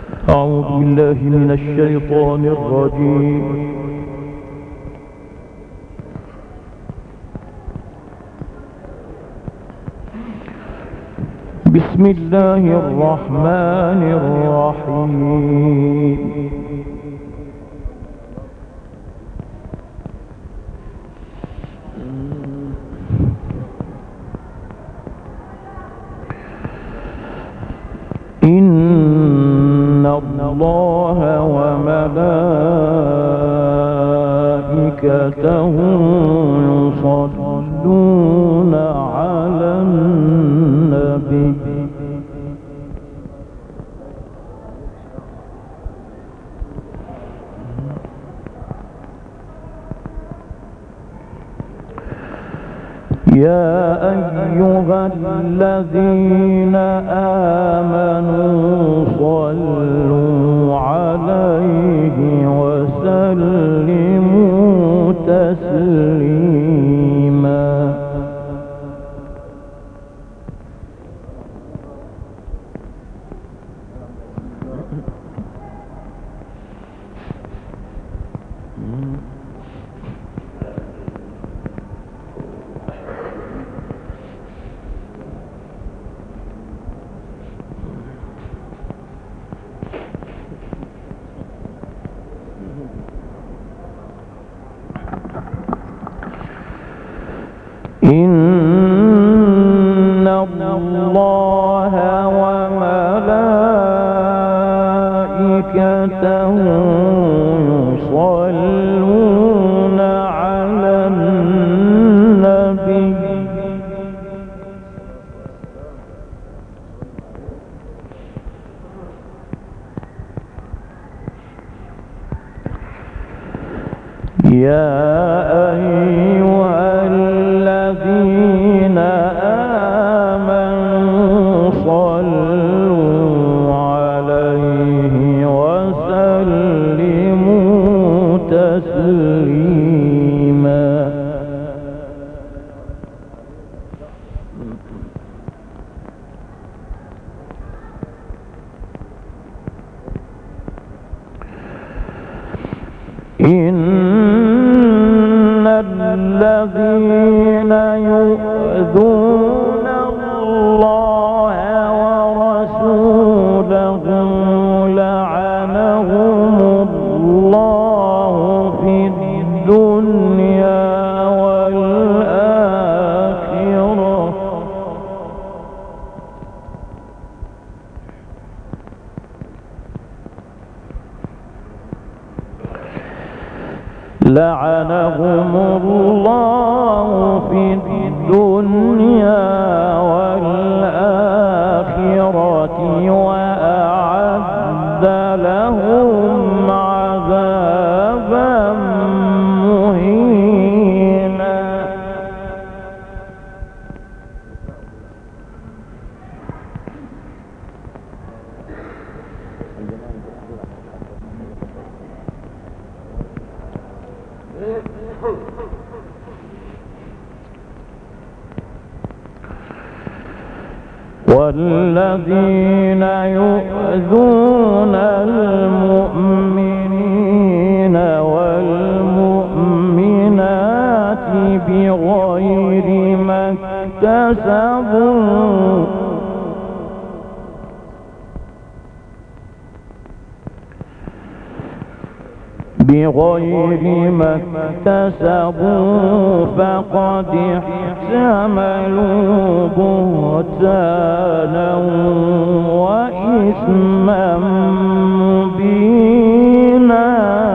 أعوذ بالله من الشيطان الرجيم. بسم الله الرحمن الرحيم. إن الله وملائكته يصلون على النبي يا أيها الذين آمنوا صلوا عليه وسلموا تسليما. إن الله وملائكته يصلون على النبي يا أيها الذين آمنوا صلوا عليه وسلموا تسليما. إن الذين يؤذون الله ورسوله لعنهم الله في الدنيا والآخرة لعنهم الله في الدنيا والآخرة وأعد لهم عذابا مهينا. والذين يؤذون المؤمنين والمؤمنات بغير ما اكتسبوا فقد احتملوا بهتانا وإثما مبينا.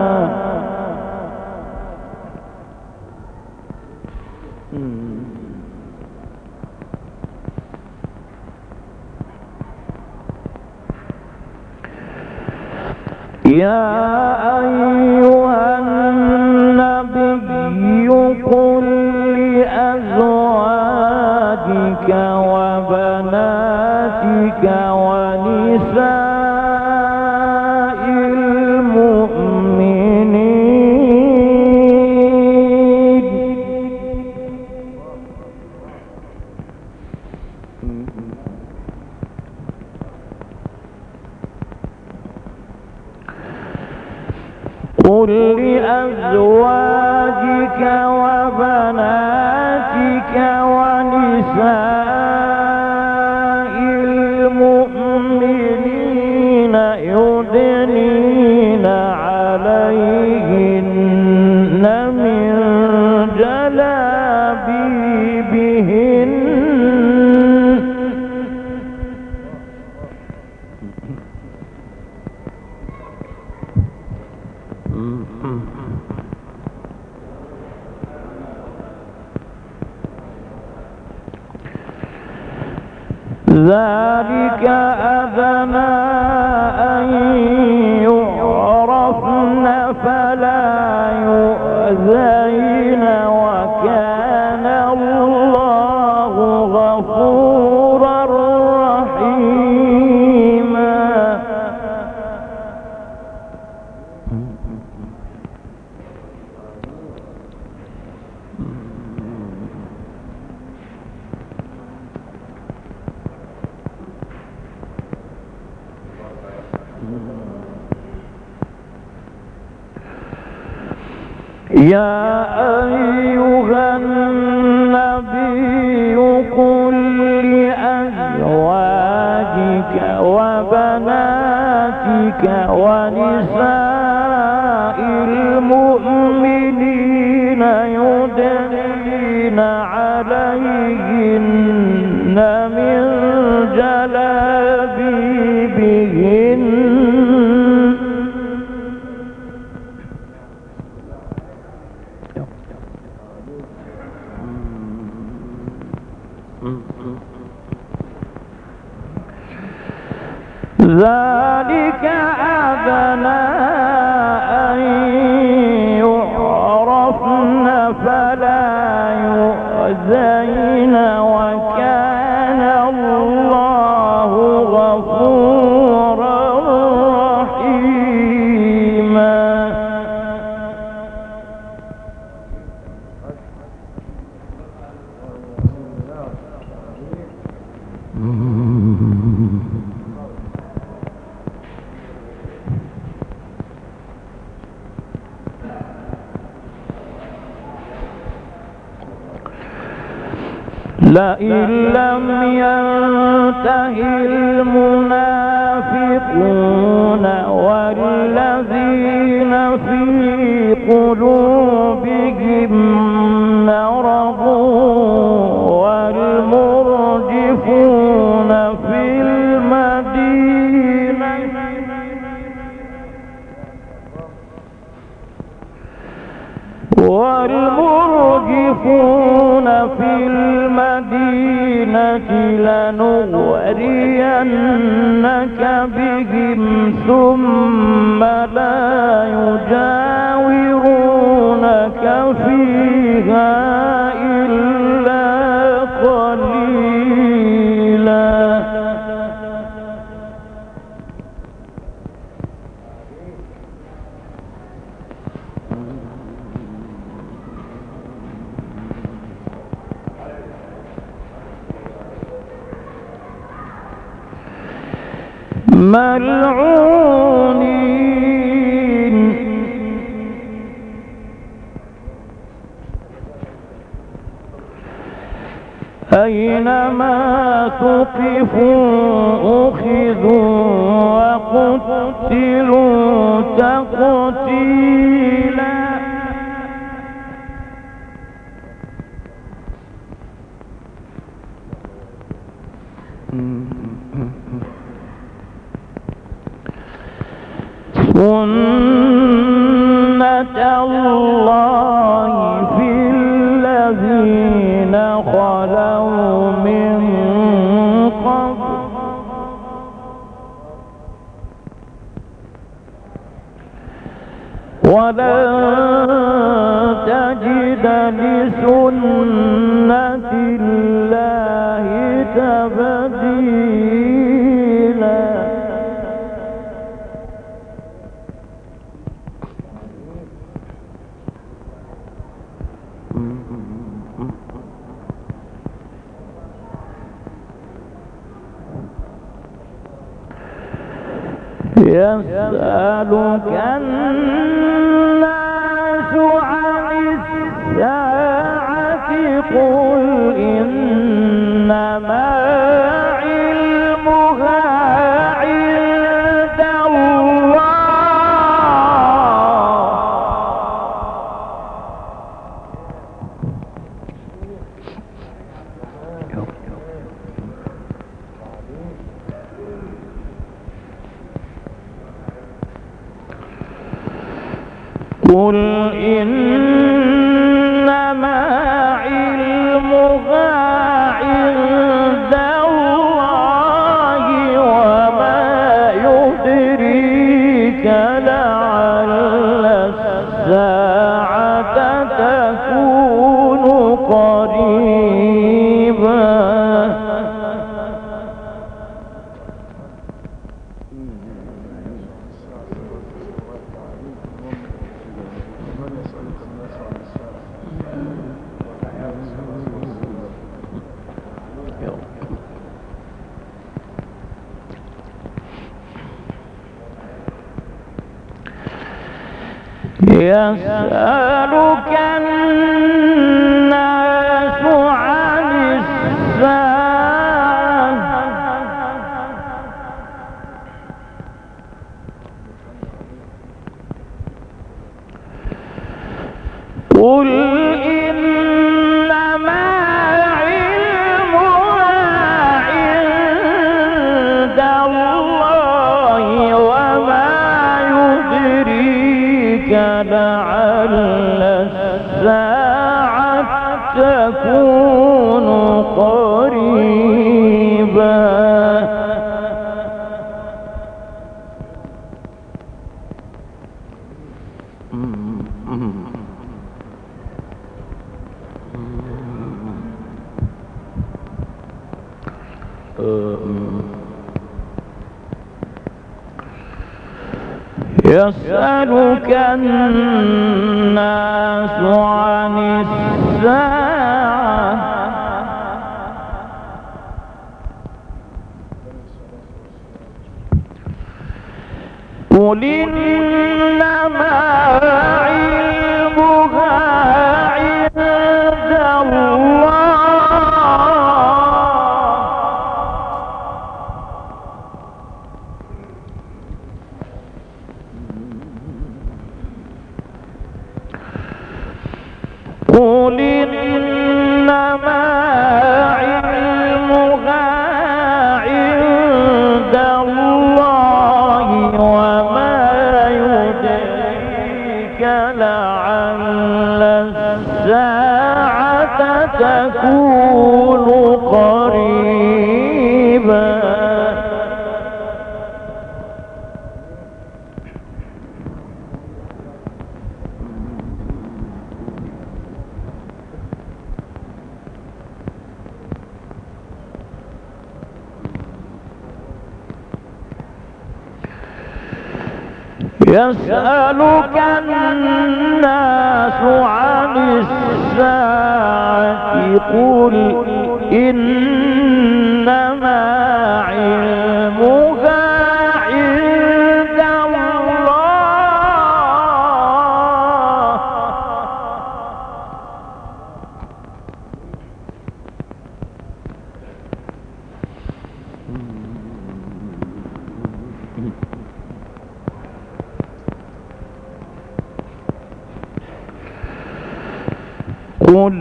يا أيها النبي قل لأزواجك وبناتك ونساء المؤمنين قل لأزواجك وبناتك ونساء المؤمنين يدنين عليهن من جلابيبهن ذلك أدنى أن يعرفن فلا يؤذين وكان الله غفورا رحيما. يا أيها النبي قل لأزواجك وبناتك ونساء المؤمنين يدنين عليهن من جلابيبهن ذلك أدنى أن يعرفن فلا يؤذين وكان الله غفورا رحيما. لئن لم ينته المنافقون والذين في قلوبهم مرض والمرجفون في المدينة لنغرينك بهم ثم لا يجاورونك فيها إلا قليلا. ملعونين أينما ثقفوا أخذوا وقتلوا تقتيلا. سنة الله في الذين خلوا من قبل ولن تجد لسنة الله تبديلا. يسألك قل إنما علمها عند الله قل إنما علمها عند الله وما يدريك لعل الساعة تكون قريبا يسألك الناس عن الساعة قل إنما علمها عند الله وما يدريك لعل الساعة تكون قريبا يسألك الناس عن الساعة قل إنما علمها عند الله قل إنما علمها عند الله وما يدريك لعل الساعة تكون قريبا يسألك الناس عن الساعة قل إنما علمها عند الله قل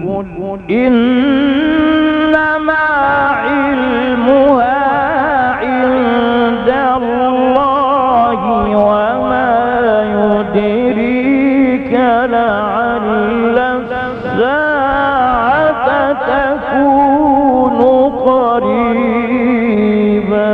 إنما علمها عند الله وما يدريك لعل الساعة تكون قريبا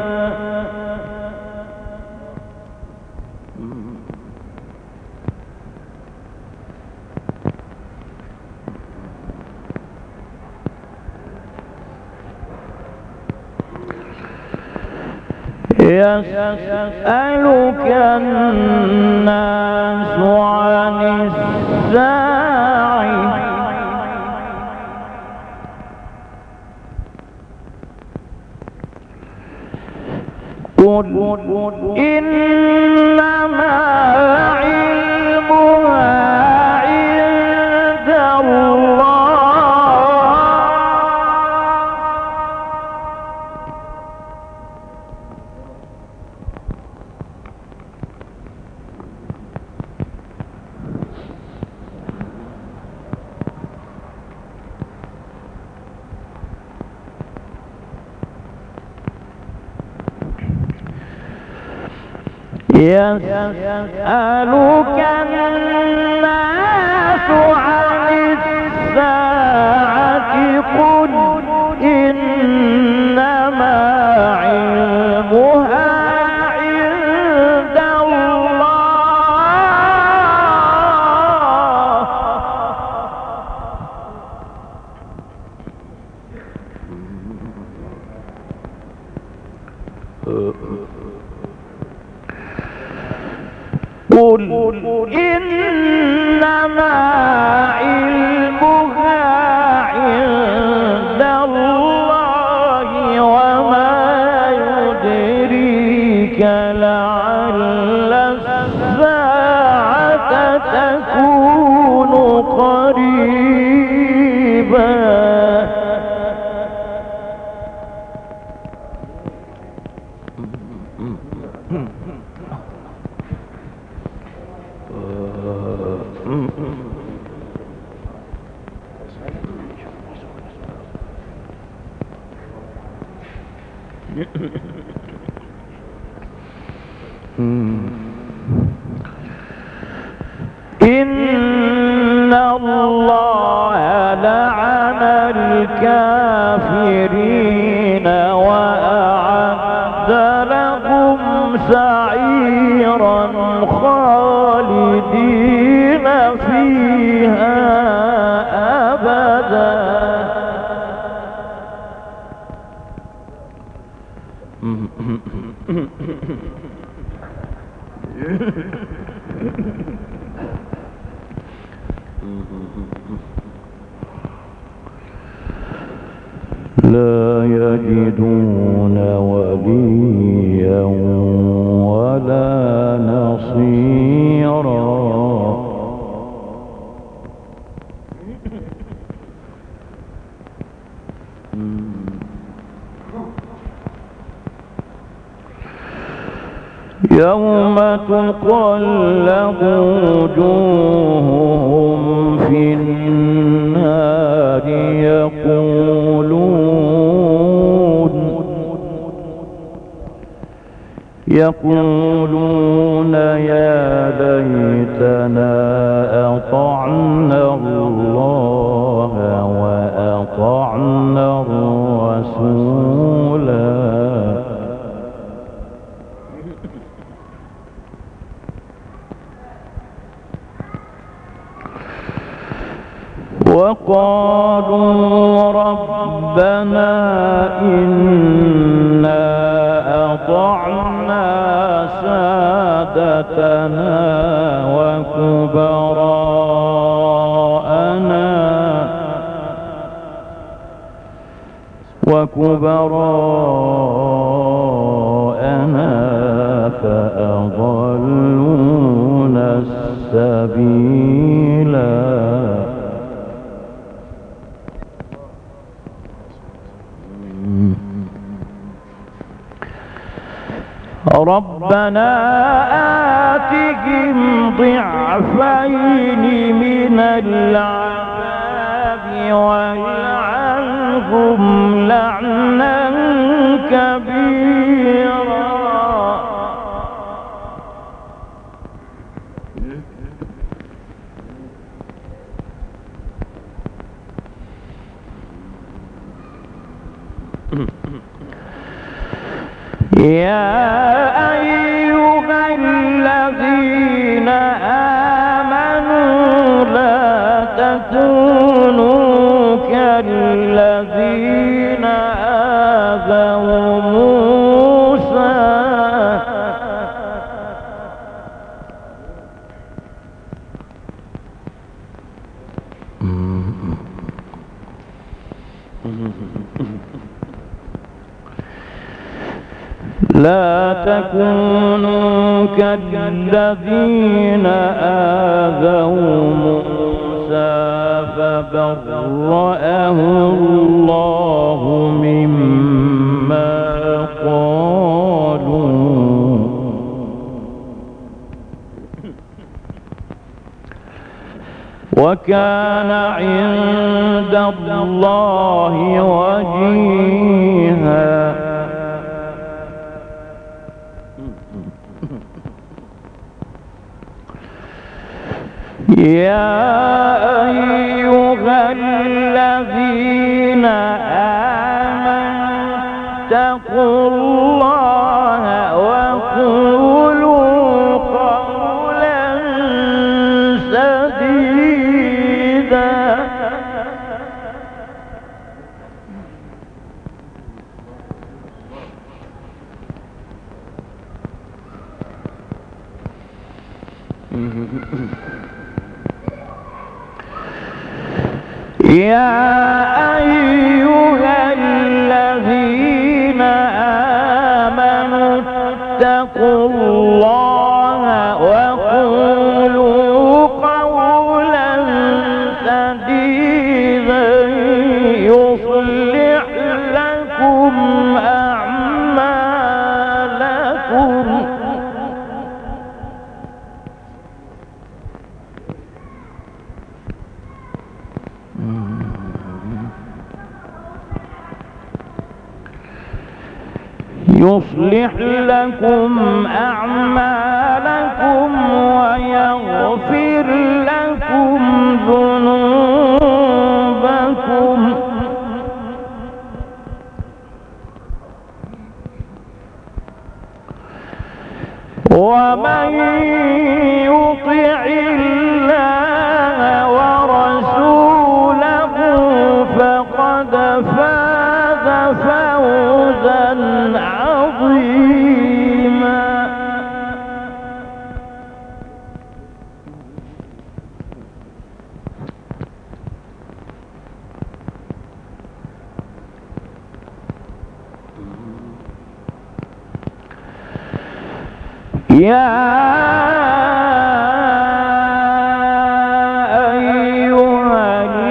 يسألك الناس عن الساعة قل إنما علمها عند الله يسألك الناس عن الساعة قل إنما علمها عند الله قل إنما علمها عند الله وما يدريك لعل الساعة تكون قريبا إن الله لعن الكافرين وأعد لهم سعيرا خالدين فيها أبدا لا يجدون وليا ولا نصيرا يوم تقلب وجوههم في النار يقولون يا ليتنا أطعنا الله وأطعنا الرسولا وقالوا ربنا إنا أطعنا سادتنا وكبراءنا فأضلونا السبيلا ربنا آتهم ضعفين من العذاب والعنهم لعنا كبيرا يا أيها الذين آمنوا لا تكونوا كالذين آذوا موسى لا تكونوا كالذين آذوا موسى فبرأه الله مما قالوا وكان عند الله وجيها يا أيها الذين آمنوا اتقوا الله وقولوا قولا سديدا يا أيها الذين آمنوا اتقوا الله وقولوا قولا سديدا يصلح لكم أعمالكم ويغفر لكم ذنوبكم ومن يطع الله ورسوله فقد فاز فوزا عظيما يا أيها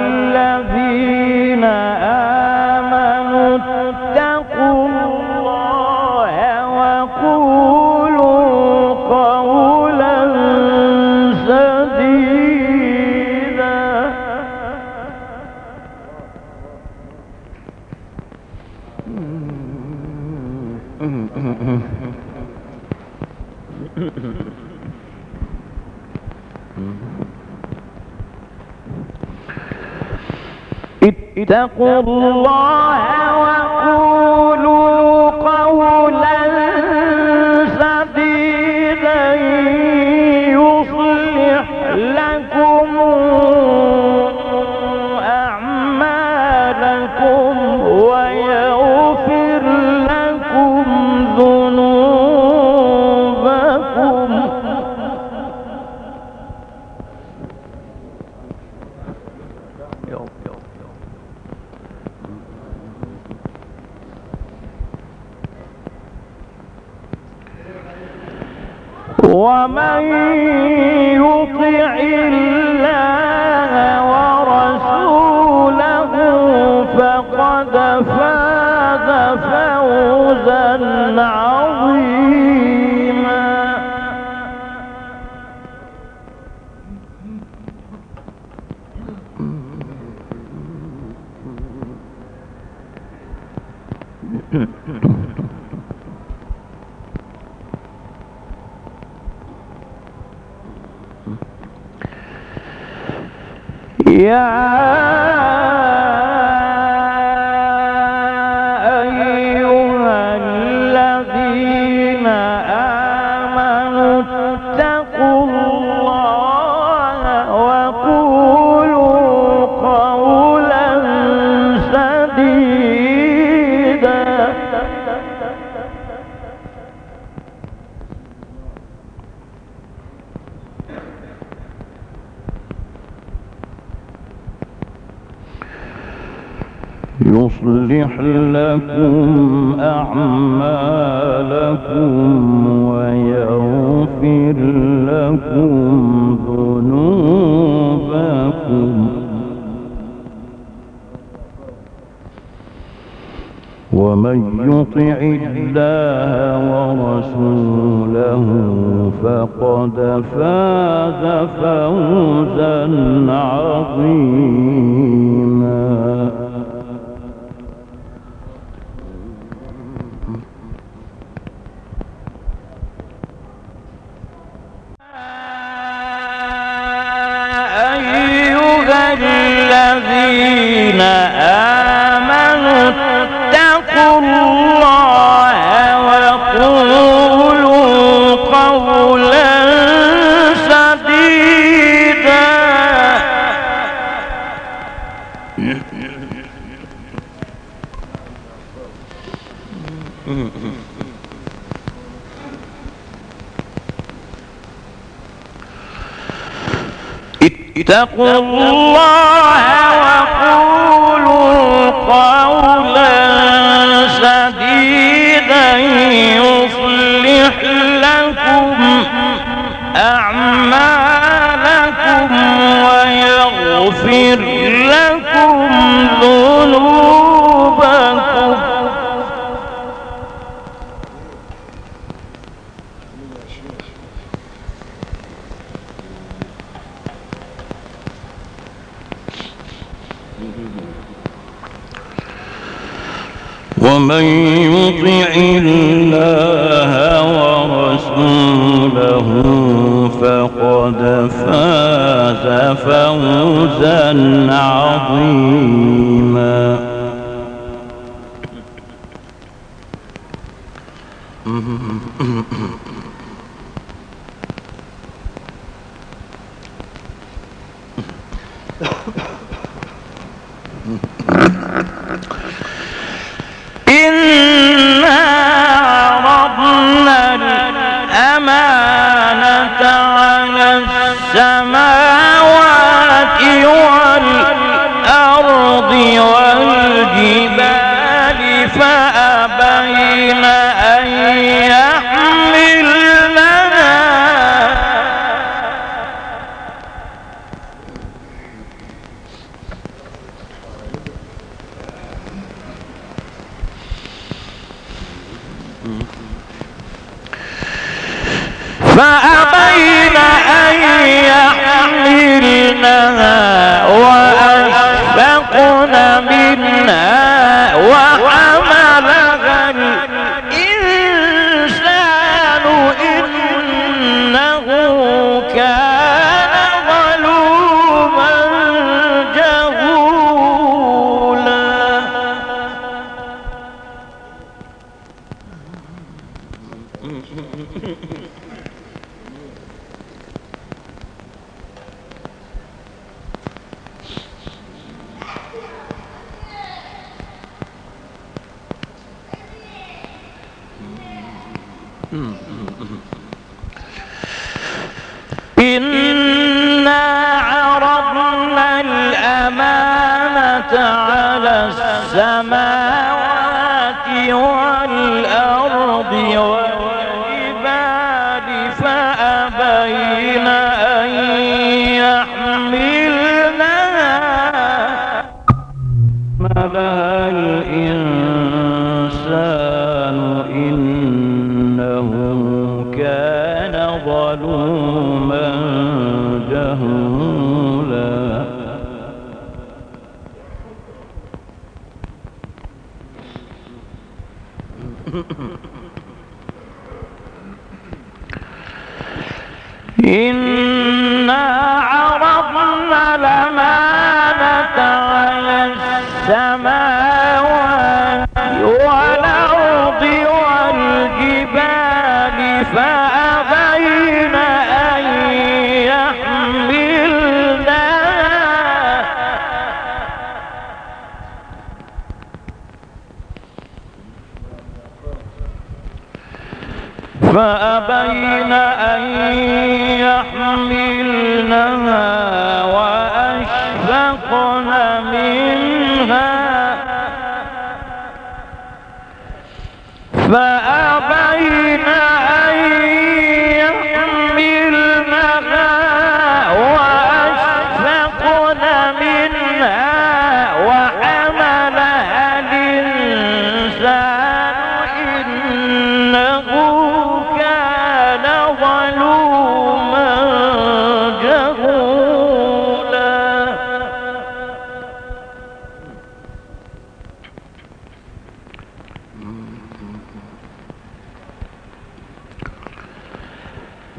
الذين آمنوا اتقوا الله وقولوا قولا سديدا اتقوا الله وقولوا قولا سديدا يصلح لكم أعمالكم ويغفر لكم ذنوبكم ومن يطع الله ورسوله فقد فاز فوزا عظيما يا أيها الذين آمنوا اتقوا الله وقولوا قولا سديدا يصلح لكم أعمالكم ويغفر لكم ذنوبكم ومن يطع الله ورسوله فقد فاز فوزا عظيما آمنوا اتقوا الله وقولوا قولا سديدا. اتقوا الله وقولوا قولا سديدا يصلح لكم أعمالكم ويغفر لكم ذنوبكم. ومن يطع الله ورسوله فقد فاز فوزا عظيما. إنا عرضنا الأمانة على السماوات والأرض والجبال فأبين أن يحملنها وأشفقن منها وحملها الإنسان إنه كان ظلوما جهولا. إنا عرضنا الأمانة على السماوات والأرض والجبال فأبين أن يحملنها حملها الإنسان إنه كان ظلوما جهولا. إنا عرضنا الأمانة على السماوات والأرض والجبال فأبين أن يحملنها وأشفقن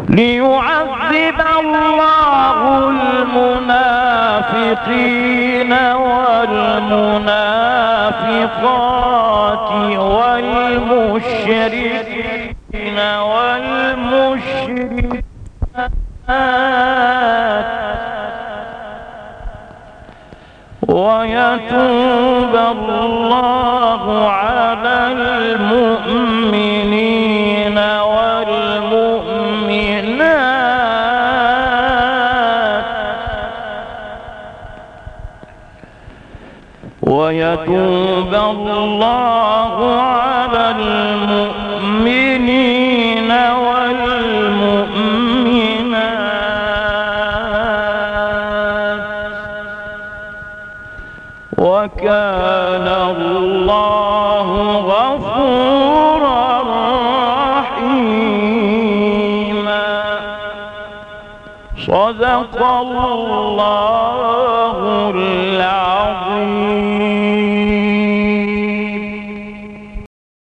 ليعذب الله المنافقين والمنافقات والمشركين والمشركات ويتوب الله على المؤمنين والمؤمنات ويتوب الله على المؤمنين والمؤمنات وكان الله غفورا رحيما. صدق الله العظيم.